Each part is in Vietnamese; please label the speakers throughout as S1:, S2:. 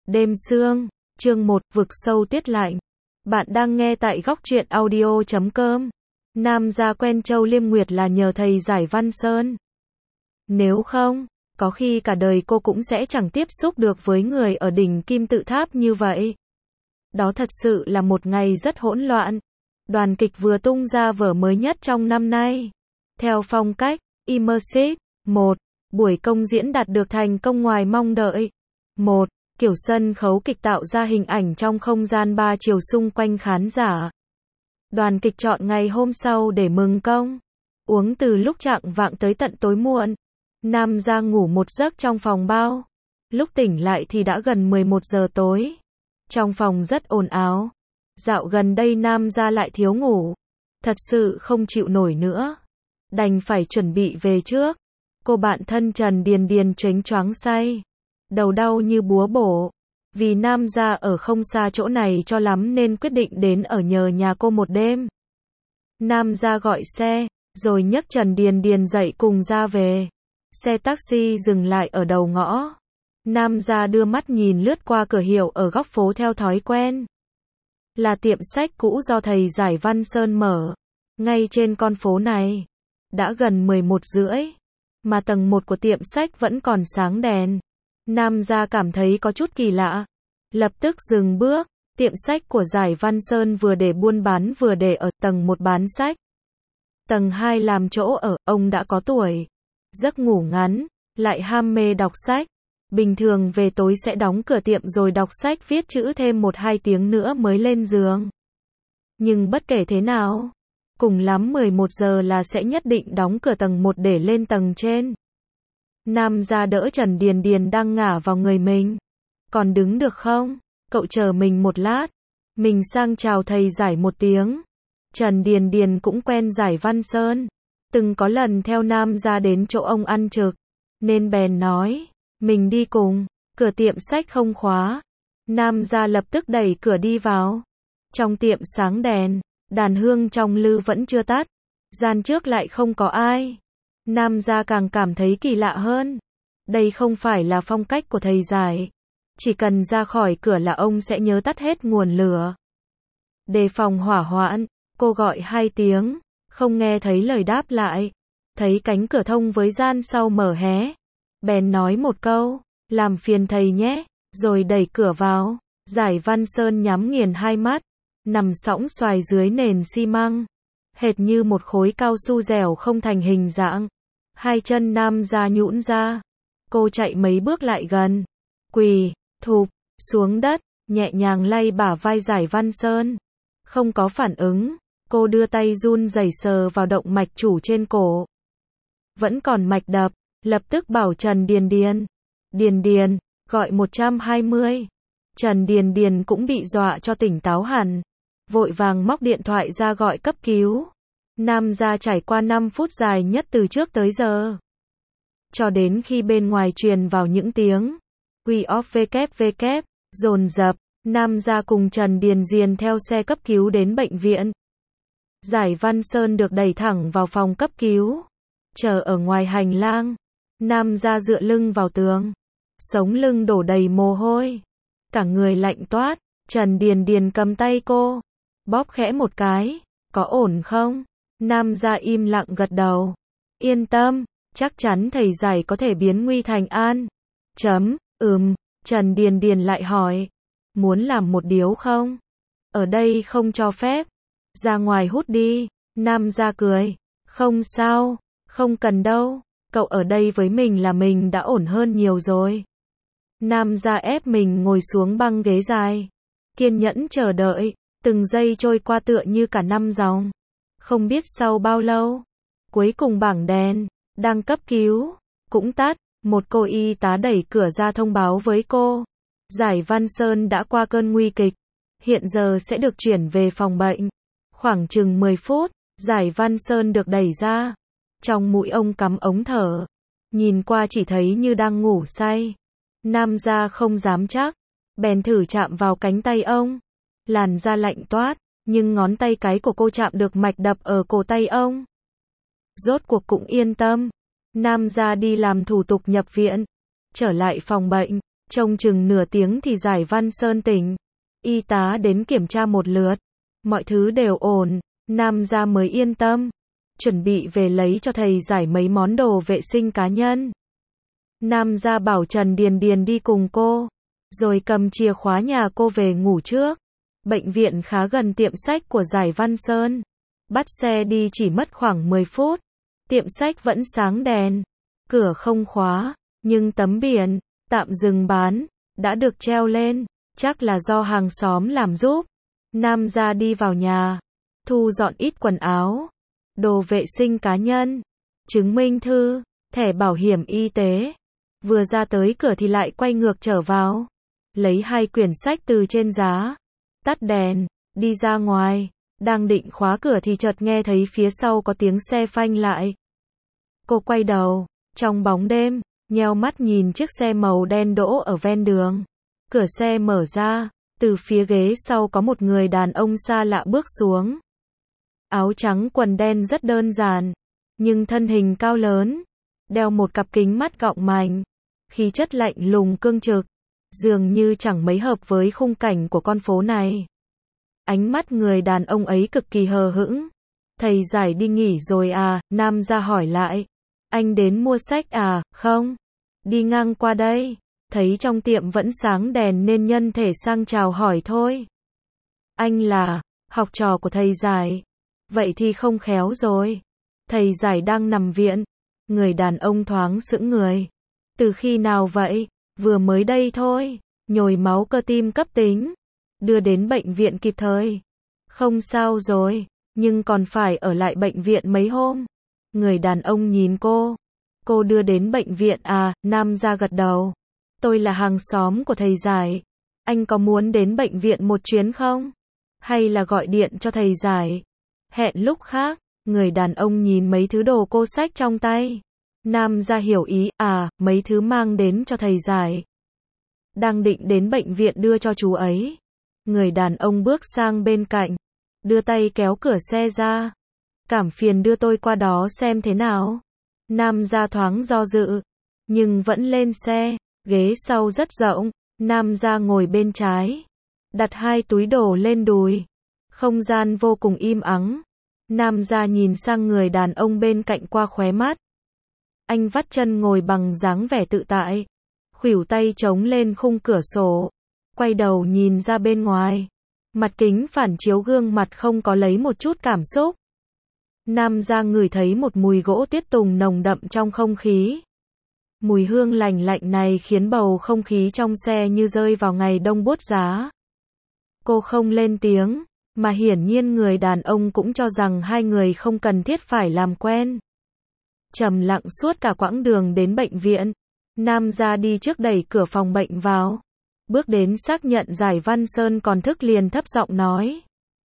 S1: Đêm sương, chương 1, vực sâu tuyết lạnh. Bạn đang nghe tại góc truyện audio.com. Nam gia quen Châu Liêm Nguyệt là nhờ thầy giải Văn Sơn. Nếu không, có khi cả đời cô cũng sẽ chẳng tiếp xúc được với người ở đỉnh Kim Tự Tháp như vậy. Đó thật sự là một ngày rất hỗn loạn. Đoàn kịch vừa tung ra vở mới nhất trong năm nay. Theo phong cách Immersive, 1. Buổi công diễn đạt được thành công ngoài mong đợi. 1. Kiểu sân khấu kịch tạo ra hình ảnh trong không gian 3 chiều xung quanh khán giả. Đoàn kịch chọn ngày hôm sau để mừng công. Uống từ lúc chạng vạng tới tận tối muộn. Nam gia ngủ một giấc trong phòng bao. Lúc tỉnh lại thì đã gần 11 giờ tối. Trong phòng rất ồn ào. Dạo gần đây Nam gia lại thiếu ngủ. Thật sự không chịu nổi nữa. Đành phải chuẩn bị về trước. Cô bạn thân Trần Điền Điền choáng choáng say. Đầu đau như búa bổ. Vì Nam gia ở không xa chỗ này cho lắm nên quyết định đến ở nhờ nhà cô một đêm. Nam gia gọi xe, rồi nhấc Trần Điền Điền dậy cùng ra về. Xe taxi dừng lại ở đầu ngõ. Nam gia đưa mắt nhìn lướt qua cửa hiệu ở góc phố theo thói quen. Là tiệm sách cũ do thầy giải Văn Sơn mở. Ngay trên con phố này. Đã gần 11 rưỡi. Mà tầng 1 của tiệm sách vẫn còn sáng đèn. Nam gia cảm thấy có chút kỳ lạ. Lập tức dừng bước. Tiệm sách của giải Văn Sơn vừa để buôn bán vừa để ở tầng 1 bán sách. Tầng 2 làm chỗ ở, ông đã có tuổi. Giấc ngủ ngắn, lại ham mê đọc sách. Bình thường về tối sẽ đóng cửa tiệm rồi đọc sách viết chữ thêm 1-2 tiếng nữa mới lên giường. Nhưng bất kể thế nào, cùng lắm 11 giờ là sẽ nhất định đóng cửa tầng 1 để lên tầng trên. Nam gia đỡ Trần Điền Điền đang ngả vào người mình. Còn đứng được không? Cậu chờ mình một lát. Mình sang chào thầy giải một tiếng. Trần Điền Điền cũng quen giải Văn Sơn. Từng có lần theo Nam gia đến chỗ ông ăn trực. Nên bèn nói. Mình đi cùng. Cửa tiệm sách không khóa. Nam gia lập tức đẩy cửa đi vào. Trong tiệm sáng đèn. Đàn hương trong lư vẫn chưa tắt. Gian trước lại không có ai. Nam gia càng cảm thấy kỳ lạ hơn. Đây không phải là phong cách của thầy giải. Chỉ cần ra khỏi cửa là ông sẽ nhớ tắt hết nguồn lửa. Đề phòng hỏa hoạn, cô gọi 2 tiếng, không nghe thấy lời đáp lại. Thấy cánh cửa thông với gian sau mở hé. Bèn nói một câu, làm phiền thầy nhé, rồi đẩy cửa vào. Giải Văn Sơn nhắm nghiền hai mắt, nằm sõng xoài dưới nền xi măng. Hệt như một khối cao su dẻo không thành hình dạng. Hai chân Nam gia nhũn ra. Cô chạy mấy bước lại gần. Quỳ, thụp, xuống đất, nhẹ nhàng lay bả vai giải Văn Sơn. Không có phản ứng. Cô đưa tay run rẩy sờ vào động mạch chủ trên cổ. Vẫn còn mạch đập. Lập tức bảo Trần Điền Điền. Điền Điền, gọi 120. Trần Điền Điền cũng bị dọa cho tỉnh táo hẳn. Vội vàng móc điện thoại ra gọi cấp cứu. Nam gia trải qua 5 phút dài nhất từ trước tới giờ. Cho đến khi bên ngoài truyền vào những tiếng Quy of WW, dồn dập, Nam gia cùng Trần Điền Điền theo xe cấp cứu đến bệnh viện. Giải Văn Sơn được đẩy thẳng vào phòng cấp cứu. Chờ ở ngoài hành lang. Nam gia dựa lưng vào tường. Sống lưng đổ đầy mồ hôi. Cả người lạnh toát. Trần Điền Điền cầm tay cô. Bóp khẽ một cái. Có ổn không? Nam gia im lặng gật đầu. Yên tâm. Chắc chắn thầy giải có thể biến nguy thành an. Trần Điền Điền lại hỏi. Muốn làm một điếu không? Ở đây không cho phép. Ra ngoài hút đi. Nam gia cười. Không sao. Không cần đâu. Cậu ở đây với mình là mình đã ổn hơn nhiều rồi. Nam gia ép mình ngồi xuống băng ghế dài. Kiên nhẫn chờ đợi. Từng giây trôi qua tựa như cả năm dòng. Không biết sau bao lâu. Cuối cùng bảng đèn đang cấp cứu cũng tắt. Một cô y tá đẩy cửa ra thông báo với cô. Giải Văn Sơn đã qua cơn nguy kịch. Hiện giờ sẽ được chuyển về phòng bệnh. Khoảng chừng 10 phút, Giải Văn Sơn được đẩy ra. Trong mũi ông cắm ống thở. Nhìn qua chỉ thấy như đang ngủ say. Nam gia không dám chắc. Bèn thử chạm vào cánh tay ông. Làn da lạnh toát. Nhưng ngón tay cái của cô chạm được mạch đập ở cổ tay ông. Rốt cuộc cũng yên tâm. Nam gia đi làm thủ tục nhập viện. Trở lại phòng bệnh. Trông chừng nửa tiếng thì Giải Văn Sơn tỉnh. Y tá đến kiểm tra một lượt. Mọi thứ đều ổn, Nam gia mới yên tâm. Chuẩn bị về lấy cho thầy Giải mấy món đồ vệ sinh cá nhân. Nam gia bảo Trần Điền Điền đi cùng cô, rồi cầm chìa khóa nhà cô về ngủ trước. Bệnh viện khá gần tiệm sách của Giải Văn Sơn. Bắt xe đi chỉ mất khoảng 10 phút. Tiệm sách vẫn sáng đèn, cửa không khóa, nhưng tấm biển tạm dừng bán đã được treo lên, chắc là do hàng xóm làm giúp. Nam gia đi vào nhà, thu dọn ít quần áo, đồ vệ sinh cá nhân, chứng minh thư, thẻ bảo hiểm y tế. Vừa ra tới cửa thì lại quay ngược trở vào, lấy 2 quyển sách từ trên giá, tắt đèn, đi ra ngoài. Đang định khóa cửa thì chợt nghe thấy phía sau có tiếng xe phanh lại. Cô quay đầu, trong bóng đêm, nheo mắt nhìn chiếc xe màu đen đỗ ở ven đường. Cửa xe mở ra, từ phía ghế sau có một người đàn ông xa lạ bước xuống. Áo trắng quần đen rất đơn giản, nhưng thân hình cao lớn, đeo một cặp kính mắt gọng mảnh, khí chất lạnh lùng cương trực, dường như chẳng mấy hợp với khung cảnh của con phố này. Ánh mắt người đàn ông ấy cực kỳ hờ hững. Thầy Giải đi nghỉ rồi à? Nam gia hỏi lại. Anh đến mua sách à? Không. Đi ngang qua đây. Thấy trong tiệm vẫn sáng đèn nên nhân thể sang chào hỏi thôi. Anh là học trò của thầy Giải. Vậy thì không khéo rồi. Thầy Giải đang nằm viện. Người đàn ông thoáng sững người. Từ khi nào vậy? Vừa mới đây thôi. Nhồi máu cơ tim cấp tính. Đưa đến bệnh viện kịp thời. Không sao rồi, nhưng còn phải ở lại bệnh viện mấy hôm. Người đàn ông nhìn cô. Cô đưa đến bệnh viện à? Nam gia gật đầu. Tôi là hàng xóm của thầy Giải. Anh có muốn đến bệnh viện một chuyến không? Hay là gọi điện cho thầy Giải? Hẹn lúc khác. Người đàn ông nhìn mấy thứ đồ cô xách trong tay. Nam gia hiểu ý. À, mấy thứ mang đến cho thầy Giải. Đang định đến bệnh viện đưa cho chú ấy. Người đàn ông bước sang bên cạnh, đưa tay kéo cửa xe ra. Cảm phiền đưa tôi qua đó xem thế nào. Nam gia thoáng do dự, nhưng vẫn lên xe. Ghế sau rất rộng, Nam gia ngồi bên trái, đặt 2 túi đồ lên đùi. Không gian vô cùng im ắng. Nam gia nhìn sang người đàn ông bên cạnh qua khóe mắt. Anh vắt chân ngồi bằng dáng vẻ tự tại, khuỷu tay chống lên khung cửa sổ, quay đầu nhìn ra bên ngoài. Mặt kính phản chiếu gương mặt không có lấy một chút cảm xúc. Nam gia ngửi thấy một mùi gỗ tiết tùng nồng đậm trong không khí. Mùi hương lành lạnh này khiến bầu không khí trong xe như rơi vào ngày đông buốt giá. Cô không lên tiếng, mà hiển nhiên người đàn ông cũng cho rằng hai người không cần thiết phải làm quen. Trầm lặng suốt cả quãng đường đến bệnh viện. Nam gia đi trước đẩy cửa phòng bệnh vào. Bước đến xác nhận Giải Văn Sơn còn thức liền thấp giọng nói.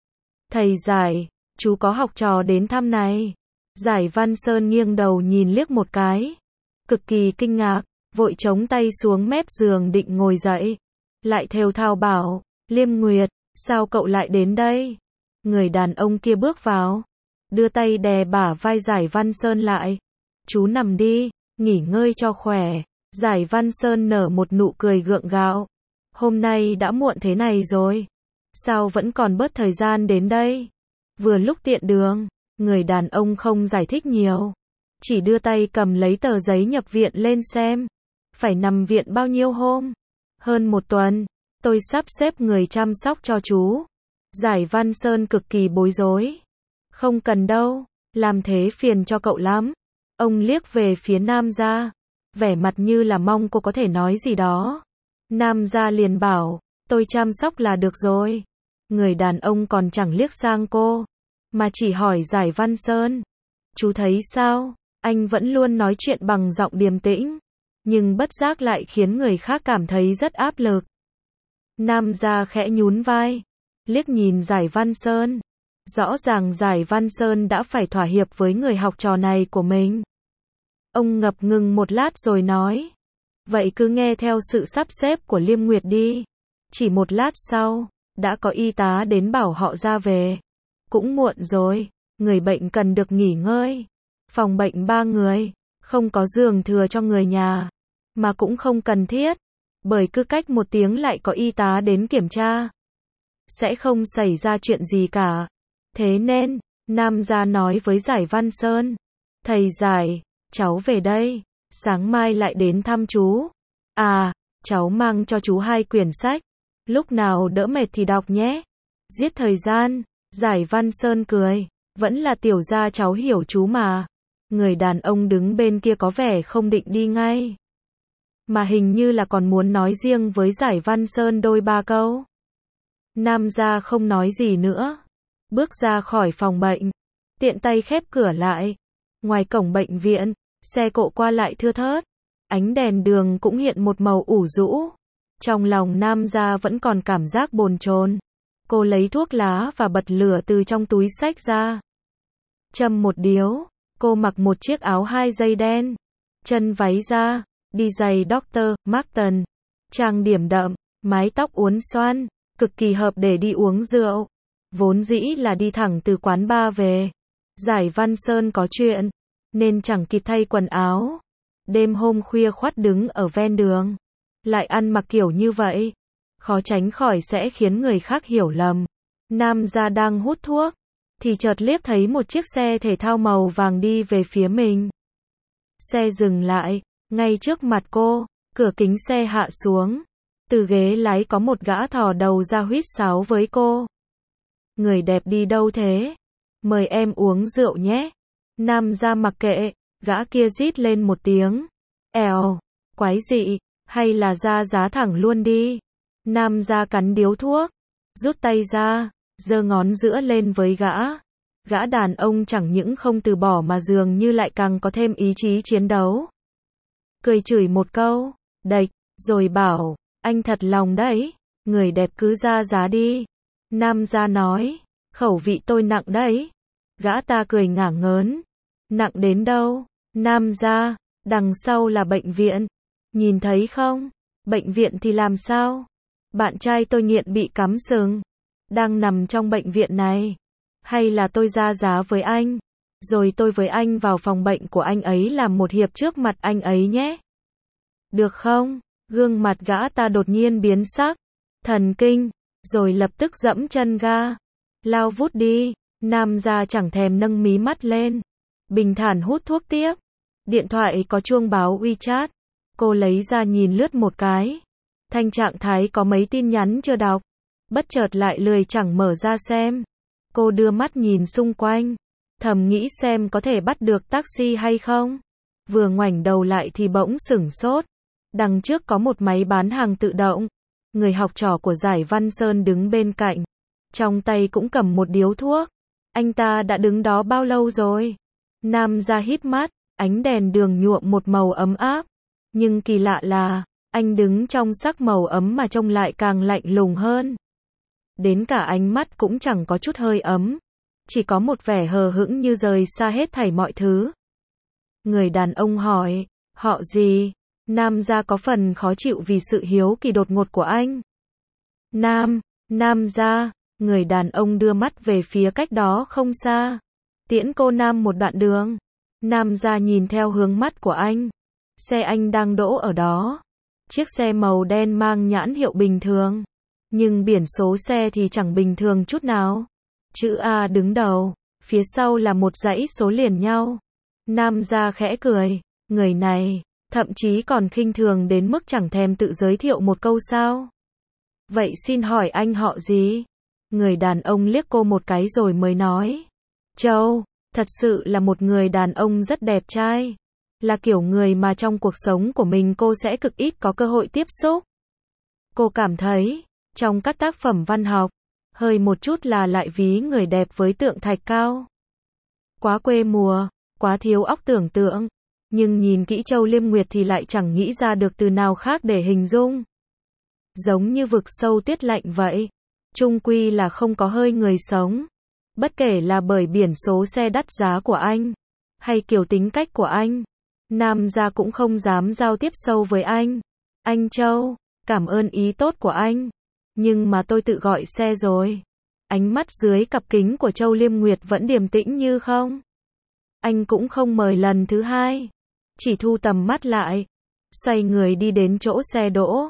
S1: Thầy Giải, chú có học trò đến thăm này. Giải Văn Sơn nghiêng đầu nhìn liếc một cái. Cực kỳ kinh ngạc, vội chống tay xuống mép giường định ngồi dậy. Lại thều thào bảo, Liêm Nguyệt, sao cậu lại đến đây? Người đàn ông kia bước vào, đưa tay đè bả vai Giải Văn Sơn lại. Chú nằm đi, nghỉ ngơi cho khỏe. Giải Văn Sơn nở một nụ cười gượng gạo. Hôm nay đã muộn thế này rồi, sao vẫn còn bớt thời gian đến đây? Vừa lúc tiện đường. Người đàn ông không giải thích nhiều, chỉ đưa tay cầm lấy tờ giấy nhập viện lên xem. Phải nằm viện bao nhiêu hôm? Hơn 1 tuần. Tôi sắp xếp người chăm sóc cho chú. Giải Văn Sơn cực kỳ bối rối. Không cần đâu, làm thế phiền cho cậu lắm. Ông liếc về phía Nam gia, vẻ mặt như là mong cô có thể nói gì đó. Nam gia liền bảo, tôi chăm sóc là được rồi. Người đàn ông còn chẳng liếc sang cô, mà chỉ hỏi Giải Văn Sơn. Chú thấy sao? Anh vẫn luôn nói chuyện bằng giọng điềm tĩnh, nhưng bất giác lại khiến người khác cảm thấy rất áp lực. Nam gia khẽ nhún vai, liếc nhìn Giải Văn Sơn. Rõ ràng Giải Văn Sơn đã phải thỏa hiệp với người học trò này của mình. Ông ngập ngừng một lát rồi nói. Vậy cứ nghe theo sự sắp xếp của Liêm Nguyệt đi. Chỉ một lát sau, đã có y tá đến bảo họ ra về. Cũng muộn rồi, người bệnh cần được nghỉ ngơi. Phòng bệnh 3 người, không có giường thừa cho người nhà, mà cũng không cần thiết. Bởi cứ cách một tiếng lại có y tá đến kiểm tra. Sẽ không xảy ra chuyện gì cả. Thế nên, Nam gia nói với Giải Văn Sơn. Thầy Giải, cháu về đây. Sáng mai lại đến thăm chú. À, cháu mang cho chú 2 quyển sách. Lúc nào đỡ mệt thì đọc nhé. Giết thời gian. Giải Văn Sơn cười. Vẫn là tiểu gia cháu hiểu chú mà. Người đàn ông đứng bên kia có vẻ không định đi ngay. Mà hình như là còn muốn nói riêng với Giải Văn Sơn đôi ba câu. Nam gia không nói gì nữa. Bước ra khỏi phòng bệnh. Tiện tay khép cửa lại. Ngoài cổng bệnh viện, xe cộ qua lại thưa thớt. Ánh đèn đường cũng hiện một màu ủ rũ. Trong lòng Nam gia vẫn còn cảm giác bồn chồn. Cô lấy thuốc lá và bật lửa từ trong túi xách ra. Châm một điếu. Cô mặc một chiếc áo 2 dây đen. Chân váy da. Đi giày Dr. Martens. Trang điểm đậm. Mái tóc uốn xoăn. Cực kỳ hợp để đi uống rượu. Vốn dĩ là đi thẳng từ quán bar về. Giải Văn Sơn có chuyện. Nên chẳng kịp thay quần áo. Đêm hôm khuya khoắt đứng ở ven đường. Lại ăn mặc kiểu như vậy. Khó tránh khỏi sẽ khiến người khác hiểu lầm. Nam gia đang hút thuốc. Thì chợt liếc thấy một chiếc xe thể thao màu vàng đi về phía mình. Xe dừng lại. Ngay trước mặt cô. Cửa kính xe hạ xuống. Từ ghế lái có một gã thò đầu ra huýt sáo với cô. Người đẹp đi đâu thế? Mời em uống rượu nhé. Nam gia mặc kệ. Gã kia rít lên một tiếng. Èo, quái dị, hay là ra giá thẳng luôn đi. Nam gia cắn điếu thuốc. Rút tay ra. Giơ ngón giữa lên với gã. Gã đàn ông chẳng những không từ bỏ mà dường như lại càng có thêm ý chí chiến đấu. Cười chửi một câu. Đệch, rồi bảo. Anh thật lòng đấy. Người đẹp cứ ra giá đi. Nam gia nói. Khẩu vị tôi nặng đấy. Gã ta cười ngả ngớn. Nặng đến đâu? Nam gia. Đằng sau là bệnh viện. Nhìn thấy không? Bệnh viện thì làm sao? Bạn trai tôi nghiện bị cắm sừng. Đang nằm trong bệnh viện này. Hay là tôi ra giá với anh. Rồi tôi với anh vào phòng bệnh của anh ấy làm một hiệp trước mặt anh ấy nhé. Được không? Gương mặt gã ta đột nhiên biến sắc. Thần kinh. Rồi lập tức dẫm chân ga. Lao vút đi. Nam gia chẳng thèm nâng mí mắt lên. Bình thản hút thuốc tiếp. Điện thoại có chuông báo WeChat. Cô lấy ra nhìn lướt một cái. Thanh trạng thái có mấy tin nhắn chưa đọc. Bất chợt lại lười chẳng mở ra xem. Cô đưa mắt nhìn xung quanh. Thầm nghĩ xem có thể bắt được taxi hay không. Vừa ngoảnh đầu lại thì bỗng sửng sốt. Đằng trước có một máy bán hàng tự động. Người học trò của Giải Văn Sơn đứng bên cạnh. Trong tay cũng cầm một điếu thuốc. Anh ta đã đứng đó bao lâu rồi? Nam gia híp mắt. Ánh đèn đường nhuộm một màu ấm áp. Nhưng kỳ lạ là, anh đứng trong sắc màu ấm mà trông lại càng lạnh lùng hơn. Đến cả ánh mắt cũng chẳng có chút hơi ấm. Chỉ có một vẻ hờ hững như rời xa hết thảy mọi thứ. Người đàn ông hỏi, họ gì? Nam gia có phần khó chịu vì sự hiếu kỳ đột ngột của anh. Nam gia, người đàn ông đưa mắt về phía cách đó không xa. Tiễn cô Nam một đoạn đường. Nam gia nhìn theo hướng mắt của anh. Xe anh đang đỗ ở đó. Chiếc xe màu đen mang nhãn hiệu bình thường. Nhưng biển số xe thì chẳng bình thường chút nào. Chữ A đứng đầu. Phía sau là một dãy số liền nhau. Nam gia khẽ cười. Người này, thậm chí còn khinh thường đến mức chẳng thèm tự giới thiệu một câu sao. Vậy xin hỏi anh họ gì? Người đàn ông liếc cô một cái rồi mới nói. Châu. Thật sự là một người đàn ông rất đẹp trai. Là kiểu người mà trong cuộc sống của mình cô sẽ cực ít có cơ hội tiếp xúc. Cô cảm thấy, trong các tác phẩm văn học, hơi một chút là lại ví người đẹp với tượng thạch cao. Quá quê mùa, quá thiếu óc tưởng tượng. Nhưng nhìn kỹ Châu Liêm Nguyệt thì lại chẳng nghĩ ra được từ nào khác để hình dung. Giống như vực sâu tuyết lạnh vậy. Chung quy là không có hơi người sống. Bất kể là bởi biển số xe đắt giá của anh, hay kiểu tính cách của anh, Nam gia cũng không dám giao tiếp sâu với anh. Anh Châu, cảm ơn ý tốt của anh. Nhưng mà tôi tự gọi xe rồi. Ánh mắt dưới cặp kính của Châu Liêm Nguyệt vẫn điềm tĩnh như không. Anh cũng không mời lần thứ hai. Chỉ thu tầm mắt lại. Xoay người đi đến chỗ xe đỗ.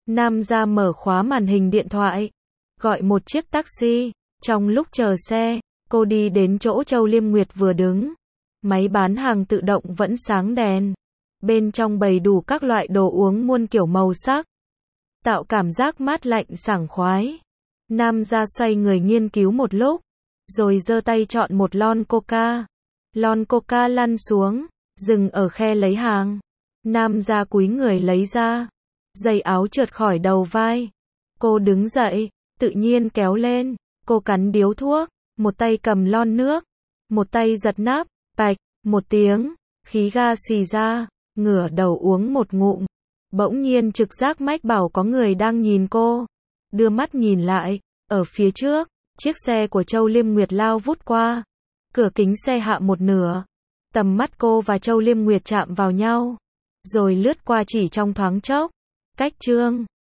S1: Nam gia mở khóa màn hình điện thoại, gọi một chiếc taxi. Trong lúc chờ xe, cô đi đến chỗ Châu Liêm Nguyệt vừa đứng. Máy bán hàng tự động vẫn sáng đèn. Bên trong bày đủ các loại đồ uống muôn kiểu màu sắc, tạo cảm giác mát lạnh sảng khoái. Nam gia xoay người nghiên cứu một lúc, rồi giơ tay chọn một lon coca. Lon coca lăn xuống, dừng ở khe lấy hàng. Nam gia cúi người lấy ra. Dây áo trượt khỏi đầu vai. Cô đứng dậy, tự nhiên kéo lên. Cô cắn điếu thuốc, một tay cầm lon nước, một tay giật nắp, bạch, một tiếng, khí ga xì ra, ngửa đầu uống một ngụm. Bỗng nhiên trực giác mách bảo có người đang nhìn cô. Đưa mắt nhìn lại, ở phía trước, chiếc xe của Châu Liêm Nguyệt lao vút qua. Cửa kính xe hạ một nửa. Tầm mắt cô và Châu Liêm Nguyệt chạm vào nhau, rồi lướt qua chỉ trong thoáng chốc. Cách chương